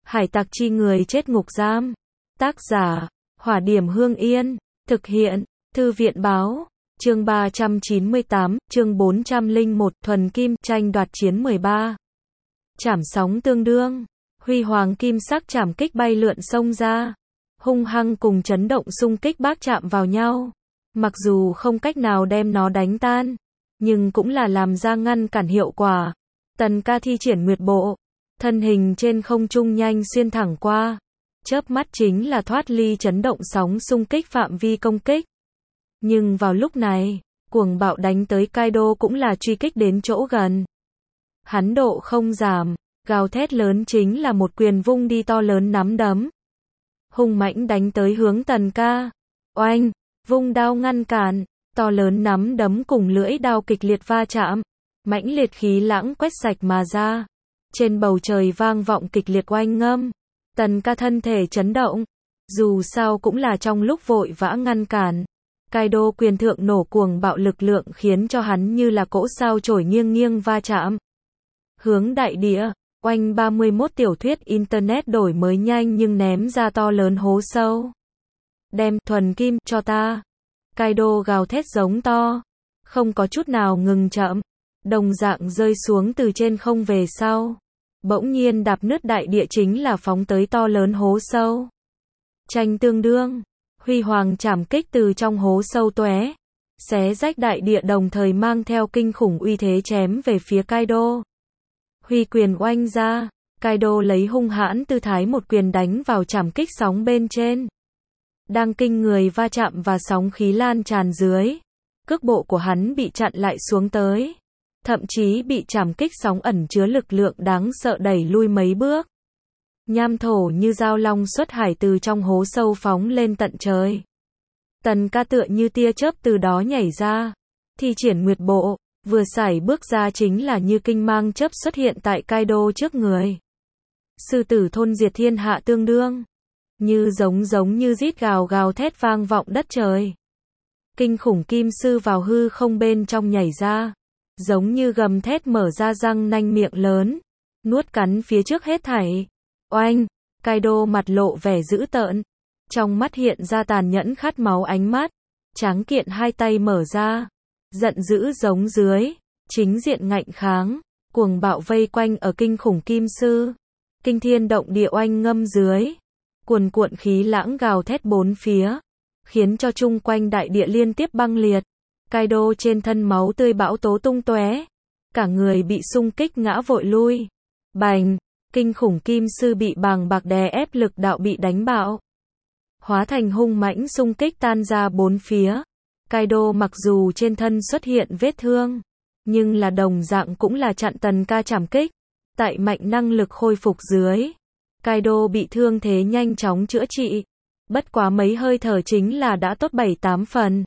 Hải tặc chi người chết ngục giam. Tác giả, Hỏa Điểm Hương Yên. Thực hiện, Thư viện Báo. Chương 398, chương 401, Thuần Kim, tranh đoạt chiến 13. Chảm sóng tương đương. Huy hoàng kim sắc chảm kích bay lượn xông ra. Hung hăng cùng chấn động xung kích bác chạm vào nhau. Mặc dù không cách nào đem nó đánh tan, nhưng cũng là làm ra ngăn cản hiệu quả. Tần Ca thi triển Nguyệt Bộ, thân hình trên không trung nhanh xuyên thẳng qua, chớp mắt chính là thoát ly chấn động sóng xung kích phạm vi công kích. Nhưng vào lúc này, cuồng bạo đánh tới Kaido cũng là truy kích đến chỗ gần. Hắn độ không giảm, gào thét lớn chính là một quyền vung đi to lớn nắm đấm. Hung mãnh đánh tới hướng Tần Ca. Oanh, vung đao ngăn cản, to lớn nắm đấm cùng lưỡi đao kịch liệt va chạm. Mãnh liệt khí lãng quét sạch mà ra. Trên bầu trời vang vọng kịch liệt oanh ngâm. Tần Ca thân thể chấn động. Dù sao cũng là trong lúc vội vã ngăn cản. Kaido quyền thượng nổ cuồng bạo lực lượng khiến cho hắn như là cỗ sao chổi nghiêng nghiêng va chạm. Hướng đại địa, oanh 31 tiểu thuyết internet đổi mới nhanh nhưng ném ra to lớn hố sâu. Đem thuần kim cho ta. Kaido gào thét giống to. Không có chút nào ngừng chậm. Đồng dạng rơi xuống từ trên không về sau. Bỗng nhiên đạp nứt đại địa chính là phóng tới to lớn hố sâu. Tranh tương đương. Huy hoàng chảm kích từ trong hố sâu tóe, xé rách đại địa đồng thời mang theo kinh khủng uy thế chém về phía Kaido. Huy quyền oanh ra, Kaido lấy hung hãn tư thái một quyền đánh vào chảm kích sóng bên trên. Đang kinh người va chạm và sóng khí lan tràn dưới, cước bộ của hắn bị chặn lại xuống tới, thậm chí bị chảm kích sóng ẩn chứa lực lượng đáng sợ đẩy lui mấy bước. Nham thổ như dao long xuất hải từ trong hố sâu phóng lên tận trời. Tần Ca tựa như tia chớp từ đó nhảy ra, thi triển Nguyệt Bộ, vừa sải bước ra chính là như kinh mang chớp xuất hiện tại Kaido trước người. Sư tử thôn diệt thiên hạ tương đương, như giống như rít gào thét vang vọng đất trời. Kinh khủng kim sư vào hư không bên trong nhảy ra, giống như gầm thét mở ra răng nanh miệng lớn, nuốt cắn phía trước hết thảy. Oanh, Kaido mặt lộ vẻ dữ tợn, trong mắt hiện ra tàn nhẫn khát máu ánh mắt, tráng kiện hai tay mở ra, giận dữ giống dưới, chính diện ngạnh kháng, cuồng bạo vây quanh ở kinh khủng kim sư, kinh thiên động địa oanh ngâm dưới, cuồn cuộn khí lãng gào thét bốn phía, khiến cho chung quanh đại địa liên tiếp băng liệt. Kaido trên thân máu tươi bão tố tung tóe, cả người bị xung kích ngã vội lui. Bành! Kinh khủng kim sư bị bàng bạc đè ép lực đạo bị đánh bạo, hóa thành hung mãnh xung kích tan ra bốn phía. Kaido mặc dù trên thân xuất hiện vết thương, nhưng là đồng dạng cũng là chặn Tần Ca chảm kích. Tại mạnh năng lực khôi phục dưới, Kaido bị thương thế nhanh chóng chữa trị. Bất quá mấy hơi thở chính là đã tốt 7-8 phần.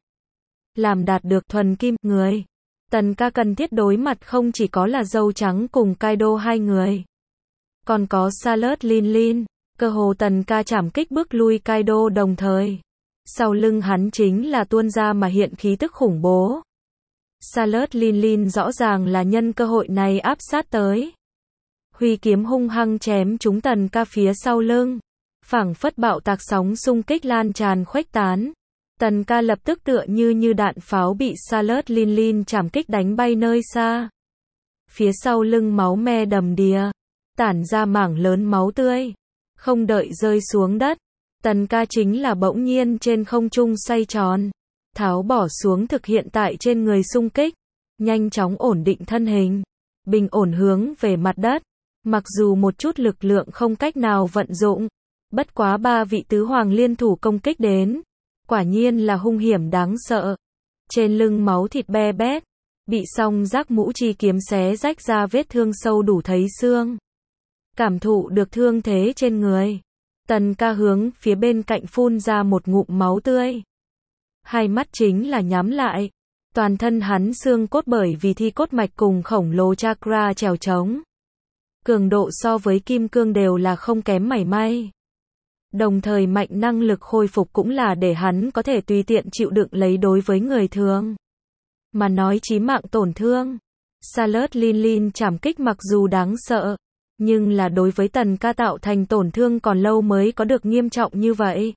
Làm đạt được thuần kim người, Tần Ca cần thiết đối mặt không chỉ có là dâu trắng cùng Kaido hai người, còn có Sailor Lin. Cơ hồ Tần Ca chảm kích bước lui Kaido đồng thời. Sau lưng hắn chính là tuôn ra mà hiện khí tức khủng bố. Sailor Lin rõ ràng là nhân cơ hội này áp sát tới. Huy kiếm hung hăng chém trúng Tần Ca phía sau lưng. Phảng phất bạo tạc sóng xung kích lan tràn khuếch tán. Tần Ca lập tức tựa như đạn pháo bị Sailor Lin chảm kích đánh bay nơi xa. Phía sau lưng máu me đầm đìa, tản ra mảng lớn máu tươi. Không đợi rơi xuống đất, Tần Ca chính là bỗng nhiên trên không trung xoay tròn, tháo bỏ xuống thực hiện tại trên người xung kích, nhanh chóng ổn định thân hình, bình ổn hướng về mặt đất. Mặc dù một chút lực lượng không cách nào vận dụng, bất quá ba vị tứ hoàng liên thủ công kích đến, quả nhiên là hung hiểm đáng sợ. Trên lưng máu thịt be bét, bị song giác mũ chi kiếm xé rách ra vết thương sâu đủ thấy xương. Cảm thụ được thương thế trên người, Tần Ca hướng phía bên cạnh phun ra một ngụm máu tươi. Hai mắt chính là nhắm lại, toàn thân hắn xương cốt bởi vì thi cốt mạch cùng khổng lồ chakra trèo trống. Cường độ so với kim cương đều là không kém mảy may. Đồng thời mạnh năng lực khôi phục cũng là để hắn có thể tùy tiện chịu đựng lấy đối với người thường. Mà nói chí mạng tổn thương, Sailor Lin chảm kích mặc dù đáng sợ, Nhưng là đối với Tần Ca tạo thành tổn thương còn lâu mới có được nghiêm trọng như vậy.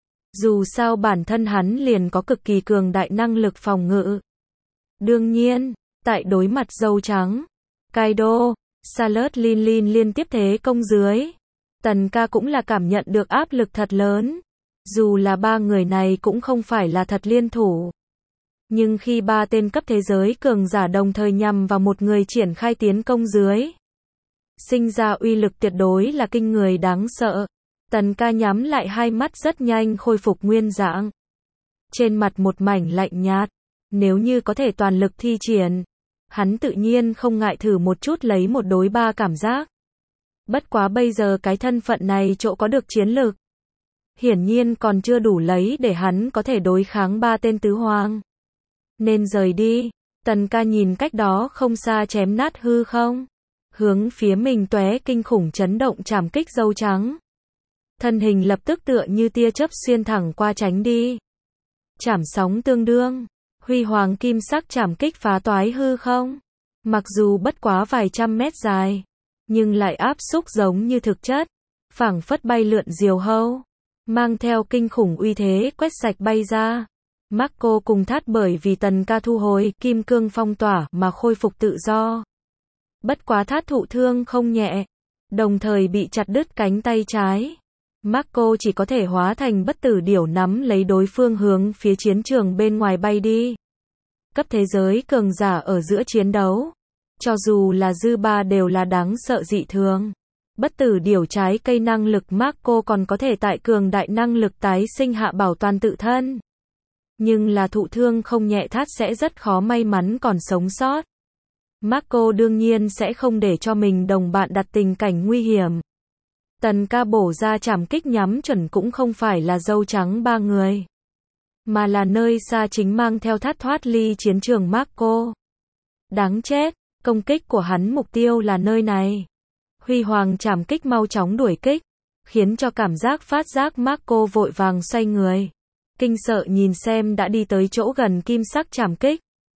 Dù sao bản thân hắn liền có cực kỳ cường đại năng lực phòng ngự. Đương nhiên, tại đối mặt dâu trắng, Kaido, Charlotte Lin liên tiếp thế công dưới, Tần Ca cũng là cảm nhận được áp lực thật lớn. Dù là ba người này cũng không phải là thật liên thủ. Nhưng khi ba tên cấp thế giới cường giả đồng thời nhằm vào một người triển khai tiến công dưới, sinh ra uy lực tuyệt đối là kinh người đáng sợ. Tần Ca nhắm lại hai mắt rất nhanh khôi phục nguyên dạng. Trên mặt một mảnh lạnh nhạt. Nếu như có thể toàn lực thi triển, hắn tự nhiên không ngại thử một chút lấy một đối ba cảm giác. Bất quá bây giờ cái thân phận này chỗ có được chiến lược, hiển nhiên còn chưa đủ lấy để hắn có thể đối kháng ba tên tứ hoàng. Nên rời đi. Tần Ca nhìn cách đó không xa chém nát hư không, hướng phía mình tóe kinh khủng chấn động trảm kích dâu trắng. Thân hình lập tức tựa như tia chớp xuyên thẳng qua tránh đi. Trảm sóng tương đương, huy hoàng kim sắc trảm kích phá toái hư không. Mặc dù bất quá vài trăm mét dài, nhưng lại áp xúc giống như thực chất, phảng phất bay lượn diều hâu, mang theo kinh khủng uy thế quét sạch bay ra. Marco cùng Thát bởi vì Tần Ca thu hồi kim cương phong tỏa mà khôi phục tự do. Bất quá Thát thụ thương không nhẹ, đồng thời bị chặt đứt cánh tay trái. Marco chỉ có thể hóa thành bất tử điểu nắm lấy đối phương hướng phía chiến trường bên ngoài bay đi. Cấp thế giới cường giả ở giữa chiến đấu, cho dù là dư ba đều là đáng sợ dị thường. Bất tử điểu trái cây năng lực Marco còn có thể tại cường đại năng lực tái sinh hạ bảo toàn tự thân. Nhưng là thụ thương không nhẹ Thát sẽ rất khó may mắn còn sống sót. Marco đương nhiên sẽ không để cho mình đồng bạn đặt tình cảnh nguy hiểm. Tần Ca bổ ra trảm kích nhắm chuẩn cũng không phải là dâu trắng ba người, mà là nơi xa chính mang theo Thát thoát ly chiến trường Marco. Đáng chết, công kích của hắn mục tiêu là nơi này. Huy hoàng trảm kích mau chóng đuổi kích, khiến cho cảm giác phát giác Marco vội vàng xoay người. Kinh sợ nhìn xem đã đi tới chỗ gần kim sắc trảm kích.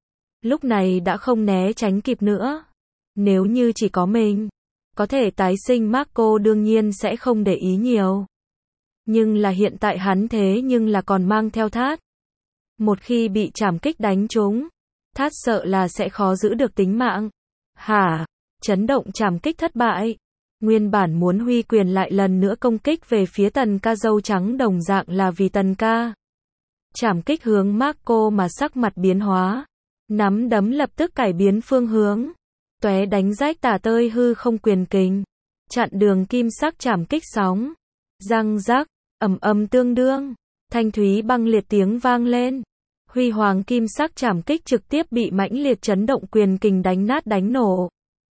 Lúc này đã không né tránh kịp nữa. Nếu như chỉ có mình có thể tái sinh Marco đương nhiên sẽ không để ý nhiều. Nhưng là hiện tại hắn thế nhưng là còn mang theo Thát. Một khi bị trảm kích đánh trúng, Thát sợ là sẽ khó giữ được tính mạng. Hả? Chấn động trảm kích thất bại. Nguyên bản muốn huy quyền lại lần nữa công kích về phía Tần Ca dâu trắng đồng dạng là vì Tần Ca. Trảm kích hướng Marco mà sắc mặt biến hóa. Nắm đấm lập tức cải biến phương hướng. Tóe đánh rách tả tơi hư không quyền kình. Chặn đường kim sắc trảm kích sóng. Răng rắc, ầm ầm tương đương. Thanh thúy băng liệt tiếng vang lên. Huy hoàng kim sắc trảm kích trực tiếp bị mãnh liệt chấn động quyền kình đánh nát đánh nổ.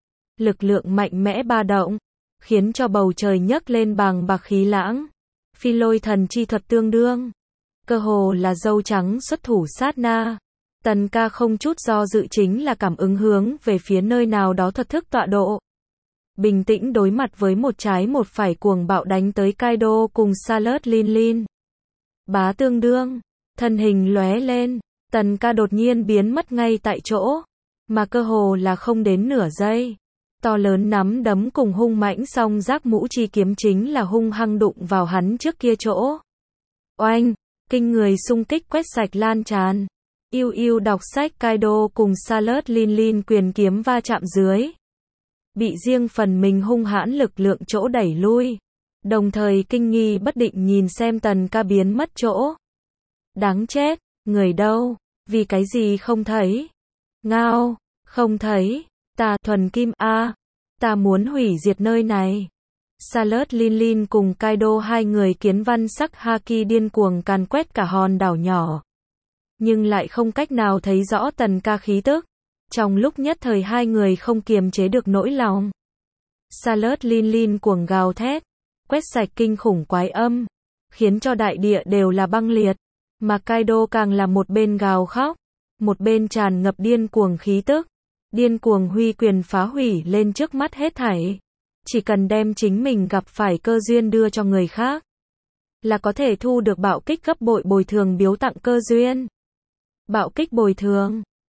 Lực lượng mạnh mẽ ba động, khiến cho bầu trời nhấc lên bàng bạc khí lãng. Phi lôi thần chi thuật tương đương. Cơ hồ là dâu trắng xuất thủ sát na. Tần Ca không chút do dự chính là cảm ứng hướng về phía nơi nào đó thuật thức tọa độ. Bình tĩnh đối mặt với một trái một phải cuồng bạo đánh tới Kaido cùng Charlotte Lin. Bá tương đương, thân hình lóe lên, Tần Ca đột nhiên biến mất ngay tại chỗ, mà cơ hồ là không đến nửa giây. To lớn nắm đấm cùng hung mãnh song giác mũ chi kiếm chính là hung hăng đụng vào hắn trước kia chỗ. Oanh, kinh người xung kích quét sạch lan tràn. Yêu yêu đọc sách Kaido cùng Charlotte Lin quyền kiếm va chạm dưới. Bị riêng phần mình hung hãn lực lượng chỗ đẩy lui. Đồng thời kinh nghi bất định nhìn xem Tần Ca biến mất chỗ. Đáng chết, người đâu, vì cái gì không thấy? Ngao, không thấy, ta thuần kim a, ta muốn hủy diệt nơi này. Charlotte Lin cùng Kaido hai người kiến văn sắc haki điên cuồng càn quét cả hòn đảo nhỏ. Nhưng lại không cách nào thấy rõ Tần Ca khí tức. Trong lúc nhất thời hai người không kiềm chế được nỗi lòng. Charlotte Lin cuồng gào thét, quét sạch kinh khủng quái âm, khiến cho đại địa đều là băng liệt. Mà Kaido càng là một bên gào khóc, một bên tràn ngập điên cuồng khí tức. Điên cuồng huy quyền phá hủy lên trước mắt hết thảy. Chỉ cần đem chính mình gặp phải cơ duyên đưa cho người khác, là có thể thu được bạo kích gấp bội bồi thường biếu tặng cơ duyên. Bạo kích bồi thường.